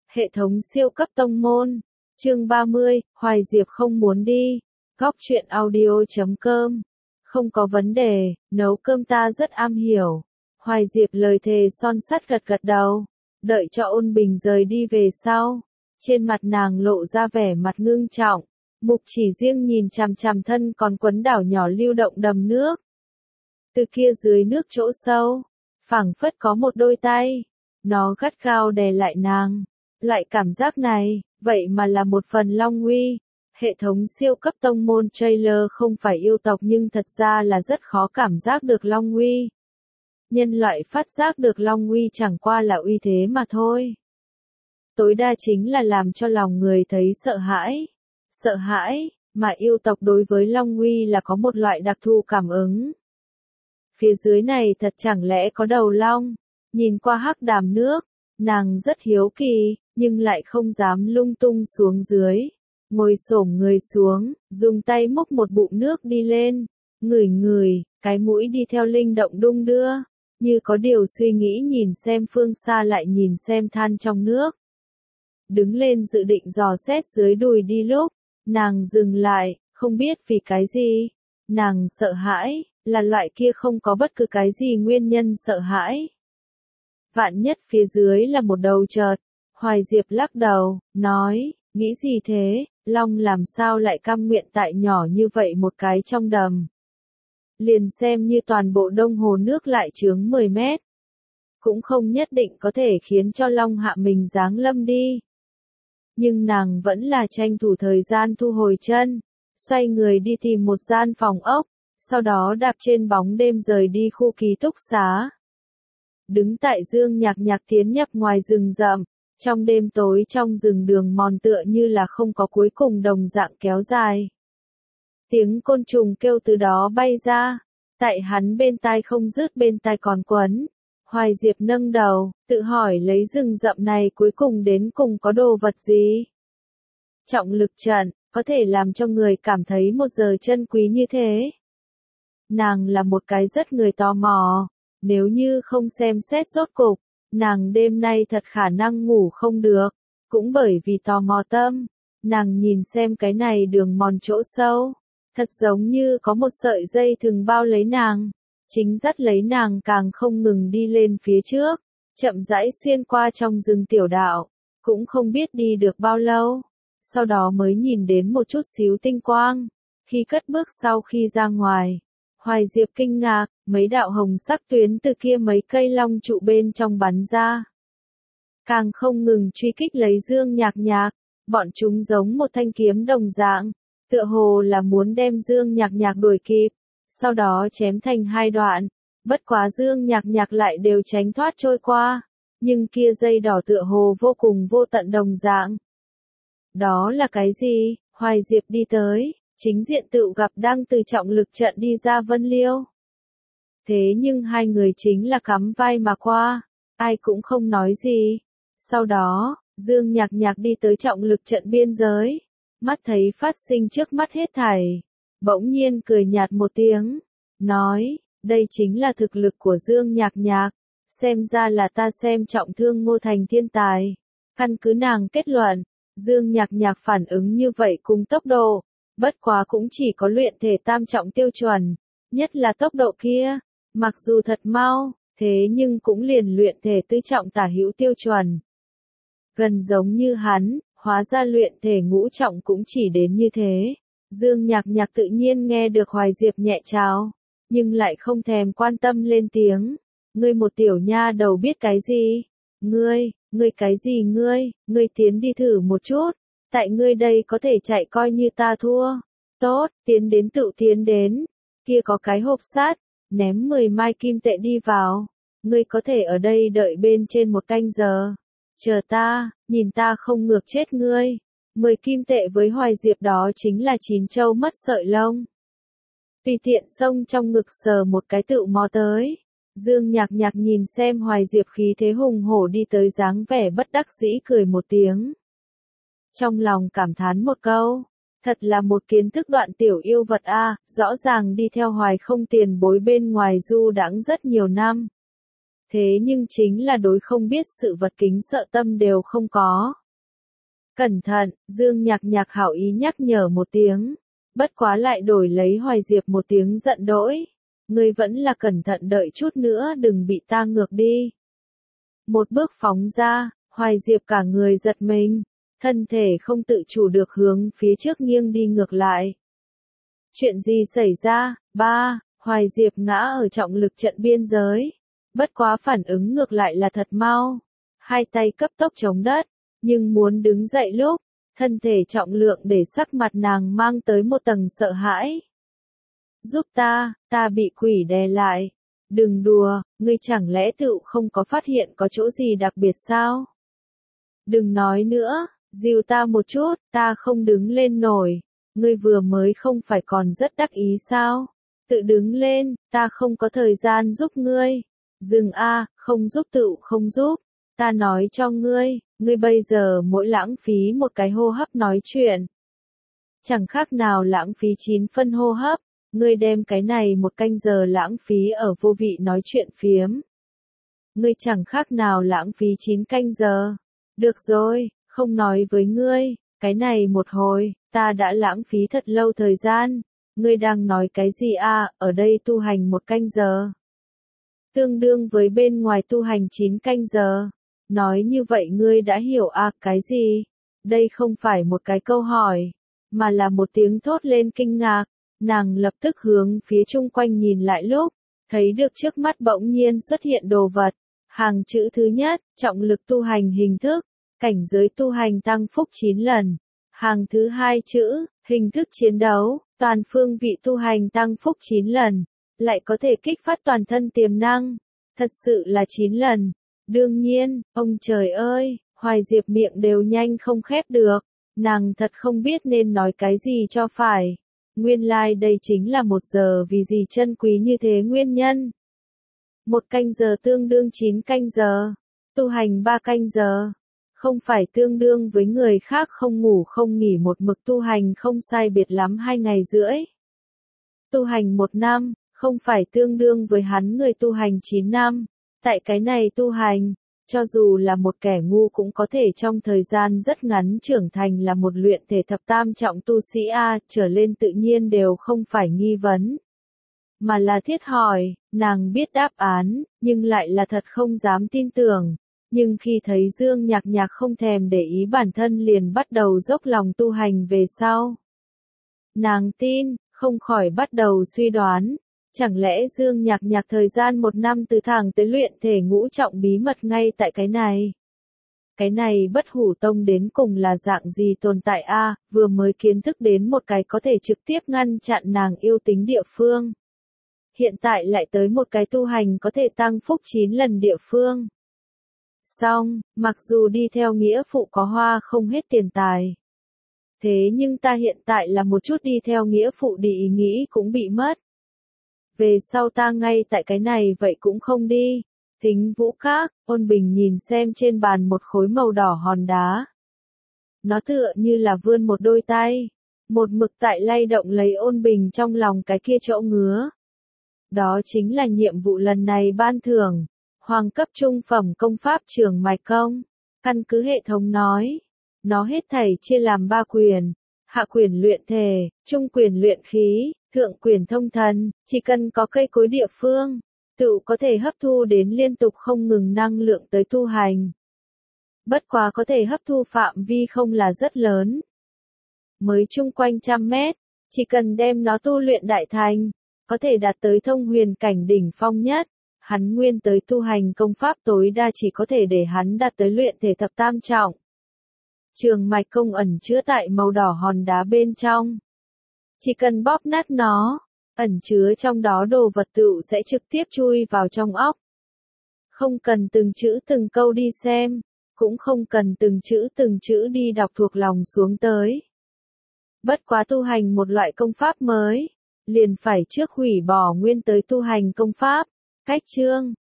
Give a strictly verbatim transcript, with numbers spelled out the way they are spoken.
Hệ thống siêu cấp tông môn. Chương ba mươi, Hoài Diệp không muốn đi. Góc truyện audio chấm com. Không có vấn đề, nấu cơm ta rất am hiểu. Hoài Diệp lời thề son sắt gật gật đầu. Đợi cho Ôn Bình rời đi về sau. Trên mặt nàng lộ ra vẻ mặt ngưng trọng. Mục Chỉ riêng nhìn chằm chằm thân còn quấn đảo nhỏ lưu động đầm nước. Từ kia dưới nước chỗ sâu, phảng phất có một đôi tay. Nó gắt gao đè lại nàng. Loại cảm giác này, vậy mà là một phần long uy. Hệ thống siêu cấp tông môn trailer không phải yêu tộc nhưng thật ra là rất khó cảm giác được long uy. Nhân loại phát giác được long uy chẳng qua là uy thế mà thôi. Tối đa chính là làm cho lòng người thấy sợ hãi. Sợ hãi, mà yêu tộc đối với long uy là có một loại đặc thù cảm ứng. Phía dưới này thật chẳng lẽ có đầu long, nhìn qua hắc đàm nước, nàng rất hiếu kỳ, nhưng lại không dám lung tung xuống dưới. Ngồi xổm người xuống, dùng tay múc một bụng nước đi lên, ngửi ngửi, cái mũi đi theo linh động đung đưa, như có điều suy nghĩ nhìn xem phương xa lại nhìn xem than trong nước. Đứng lên dự định dò xét dưới đùi đi lúc, nàng dừng lại, không biết vì cái gì. Nàng sợ hãi, là loại kia không có bất cứ cái gì nguyên nhân sợ hãi. Vạn nhất phía dưới là một đầu chợt. Hoài Diệp lắc đầu, nói, nghĩ gì thế, long làm sao lại cam nguyện tại nhỏ như vậy một cái trong đầm. Liền xem như toàn bộ đông hồ nước lại chướng mười mét. Cũng không nhất định có thể khiến cho long hạ mình giáng lâm đi. Nhưng nàng vẫn là tranh thủ thời gian thu hồi chân, xoay người đi tìm một gian phòng ốc, sau đó đạp trên bóng đêm rời đi khu ký túc xá. Đứng tại Dương Nhạc Nhạc tiến nhập ngoài rừng rậm, trong đêm tối trong rừng đường mòn tựa như là không có cuối cùng đồng dạng kéo dài. Tiếng côn trùng kêu từ đó bay ra, tại hắn bên tai không dứt bên tai còn quấn. Hoài Diệp nâng đầu, tự hỏi lấy rừng rậm này cuối cùng đến cùng có đồ vật gì? Trọng lực trận, có thể làm cho người cảm thấy một giờ chân quý như thế. Nàng là một cái rất người tò mò, nếu như không xem xét rốt cục, nàng đêm nay thật khả năng ngủ không được, cũng bởi vì tò mò tâm, nàng nhìn xem cái này đường mòn chỗ sâu, thật giống như có một sợi dây thừng bao lấy nàng, chính dắt lấy nàng càng không ngừng đi lên phía trước, chậm rãi xuyên qua trong rừng tiểu đạo, cũng không biết đi được bao lâu, sau đó mới nhìn đến một chút xíu tinh quang, khi cất bước sau khi ra ngoài. Hoài Diệp kinh ngạc, mấy đạo hồng sắc tuyến từ kia mấy cây long trụ bên trong bắn ra. Càng không ngừng truy kích lấy Dương Nhạc Nhạc, bọn chúng giống một thanh kiếm đồng dạng, tựa hồ là muốn đem Dương Nhạc Nhạc đuổi kịp, sau đó chém thành hai đoạn, bất quá Dương Nhạc Nhạc lại đều tránh thoát trôi qua, nhưng kia dây đỏ tựa hồ vô cùng vô tận đồng dạng. Đó là cái gì? Hoài Diệp đi tới. Chính diện tự gặp đang từ trọng lực trận đi ra Vân Liêu. Thế nhưng hai người chính là cắm vai mà qua, ai cũng không nói gì. Sau đó, Dương Nhạc Nhạc đi tới trọng lực trận biên giới, mắt thấy phát sinh trước mắt hết thảy, bỗng nhiên cười nhạt một tiếng, nói, đây chính là thực lực của Dương Nhạc Nhạc, xem ra là ta xem trọng thương Ngô Thành thiên tài. Căn cứ nàng kết luận, Dương Nhạc Nhạc phản ứng như vậy cùng tốc độ. Bất quá cũng chỉ có luyện thể tam trọng tiêu chuẩn, nhất là tốc độ kia, mặc dù thật mau, thế nhưng cũng liền luyện thể tứ trọng tả hữu tiêu chuẩn. Gần giống như hắn, hóa ra luyện thể ngũ trọng cũng chỉ đến như thế. Dương Nhạc Nhạc tự nhiên nghe được Hoài Diệp nhẹ chào, nhưng lại không thèm quan tâm lên tiếng. Ngươi một tiểu nha đầu biết cái gì? Ngươi, ngươi cái gì ngươi, ngươi tiến đi thử một chút. Tại ngươi đây có thể chạy coi như ta thua. Tốt, tiến đến tự tiến đến. Kia có cái hộp sắt, ném mười mai kim tệ đi vào. Ngươi có thể ở đây đợi bên trên một canh giờ. Chờ ta, nhìn ta không ngược chết ngươi. mười kim tệ với Hoài Diệp đó chính là chín châu mất sợi lông. Tùy tiện xông trong ngực sờ một cái tự mò tới. Dương Nhạc Nhạc nhìn xem Hoài Diệp khí thế hùng hổ đi tới dáng vẻ bất đắc dĩ cười một tiếng. Trong lòng cảm thán một câu, thật là một kiến thức đoạn tiểu yêu vật a, rõ ràng đi theo Hoài không tiền bối bên ngoài du đãng rất nhiều năm. Thế nhưng chính là đối không biết sự vật kính sợ tâm đều không có. Cẩn thận, Dương Nhạc Nhạc hảo ý nhắc nhở một tiếng, bất quá lại đổi lấy Hoài Diệp một tiếng giận dỗi. Ngươi vẫn là cẩn thận đợi chút nữa đừng bị ta ngược đi. Một bước phóng ra, Hoài Diệp cả người giật mình, thân thể không tự chủ được hướng phía trước nghiêng đi ngược lại. Chuyện gì xảy ra? Ba, Hoài Diệp ngã ở trọng lực trận biên giới. Bất quá phản ứng ngược lại là thật mau. Hai tay cấp tốc chống đất, nhưng muốn đứng dậy lúc, thân thể trọng lượng để sắc mặt nàng mang tới một tầng sợ hãi. Giúp ta, ta bị quỷ đè lại. Đừng đùa, ngươi chẳng lẽ tự không có phát hiện có chỗ gì đặc biệt sao? Đừng nói nữa, dìu ta một chút, ta không đứng lên nổi. Ngươi vừa mới không phải còn rất đắc ý sao? Tự đứng lên, ta không có thời gian giúp ngươi. Dừng a, không giúp tự không giúp. Ta nói cho ngươi, ngươi bây giờ mỗi lãng phí một cái hô hấp nói chuyện. Chẳng khác nào lãng phí chín phân hô hấp. Ngươi đem cái này một canh giờ lãng phí ở vô vị nói chuyện phiếm. Ngươi chẳng khác nào lãng phí chín canh giờ. Được rồi, không nói với ngươi, cái này một hồi, ta đã lãng phí thật lâu thời gian. Ngươi đang nói cái gì à, ở đây tu hành một canh giờ. Tương đương với bên ngoài tu hành chín canh giờ. Nói như vậy ngươi đã hiểu à, cái gì? Đây không phải một cái câu hỏi, mà là một tiếng thốt lên kinh ngạc. Nàng lập tức hướng phía chung quanh nhìn lại lúc, thấy được trước mắt bỗng nhiên xuất hiện đồ vật. Hàng chữ thứ nhất, trọng lực tu hành hình thức, cảnh giới tu hành tăng phúc chín lần. Hàng thứ hai chữ, hình thức chiến đấu, toàn phương vị tu hành tăng phúc chín lần, lại có thể kích phát toàn thân tiềm năng. Thật sự là chín lần. Đương nhiên, ông trời ơi, Hoài Diệp miệng đều nhanh không khép được. Nàng thật không biết nên nói cái gì cho phải. Nguyên lai like đây chính là một giờ vì gì chân quý như thế nguyên nhân. Một canh giờ tương đương chín canh giờ. Tu hành ba canh giờ. Không phải tương đương với người khác không ngủ không nghỉ một mực tu hành không sai biệt lắm hai ngày rưỡi. Tu hành một năm, không phải tương đương với hắn người tu hành chín năm. Tại cái này tu hành, cho dù là một kẻ ngu cũng có thể trong thời gian rất ngắn trưởng thành là một luyện thể thập tam trọng tu sĩ A trở lên tự nhiên đều không phải nghi vấn. Mà là thiết hỏi, nàng biết đáp án, nhưng lại là thật không dám tin tưởng. Nhưng khi thấy Dương Nhạc Nhạc không thèm để ý bản thân liền bắt đầu dốc lòng tu hành về sau. Nàng tin, không khỏi bắt đầu suy đoán. Chẳng lẽ Dương Nhạc Nhạc thời gian một năm từ thẳng tới luyện thể ngũ trọng bí mật ngay tại cái này? Cái này bất hủ tông đến cùng là dạng gì tồn tại a? Vừa mới kiến thức đến một cái có thể trực tiếp ngăn chặn nàng yêu tính địa phương. Hiện tại lại tới một cái tu hành có thể tăng phúc chín lần địa phương. Xong, mặc dù đi theo nghĩa phụ có hoa không hết tiền tài. Thế nhưng ta hiện tại là một chút đi theo nghĩa phụ đi ý nghĩ cũng bị mất. Về sau ta ngay tại cái này vậy cũng không đi. Thính Vũ Các, Ôn Bình nhìn xem trên bàn một khối màu đỏ hòn đá. Nó tựa như là vươn một đôi tay. Một mực tại lay động lấy Ôn Bình trong lòng cái kia chỗ ngứa. Đó chính là nhiệm vụ lần này ban thưởng. Hoàng cấp trung phẩm công pháp trường mạch công. Căn cứ hệ thống nói. Nó hết thảy chia làm ba quyền. Hạ quyền luyện thể, trung quyền luyện khí, thượng quyền thông thần. Chỉ cần có cây cối địa phương, tự có thể hấp thu đến liên tục không ngừng năng lượng tới tu hành. Bất quá có thể hấp thu phạm vi không là rất lớn. Mới chung quanh trăm mét, chỉ cần đem nó tu luyện đại thành, có thể đạt tới thông huyền cảnh đỉnh phong nhất. Hắn nguyên tới tu hành công pháp tối đa chỉ có thể để hắn đạt tới luyện thể thập tam trọng. Trường mạch công ẩn chứa tại màu đỏ hòn đá bên trong. Chỉ cần bóp nát nó, ẩn chứa trong đó đồ vật tự sẽ trực tiếp chui vào trong óc. Không cần từng chữ từng câu đi xem, cũng không cần từng chữ từng chữ đi đọc thuộc lòng xuống tới. Bất quá tu hành một loại công pháp mới, liền phải trước hủy bỏ nguyên tới tu hành công pháp. Cách chương,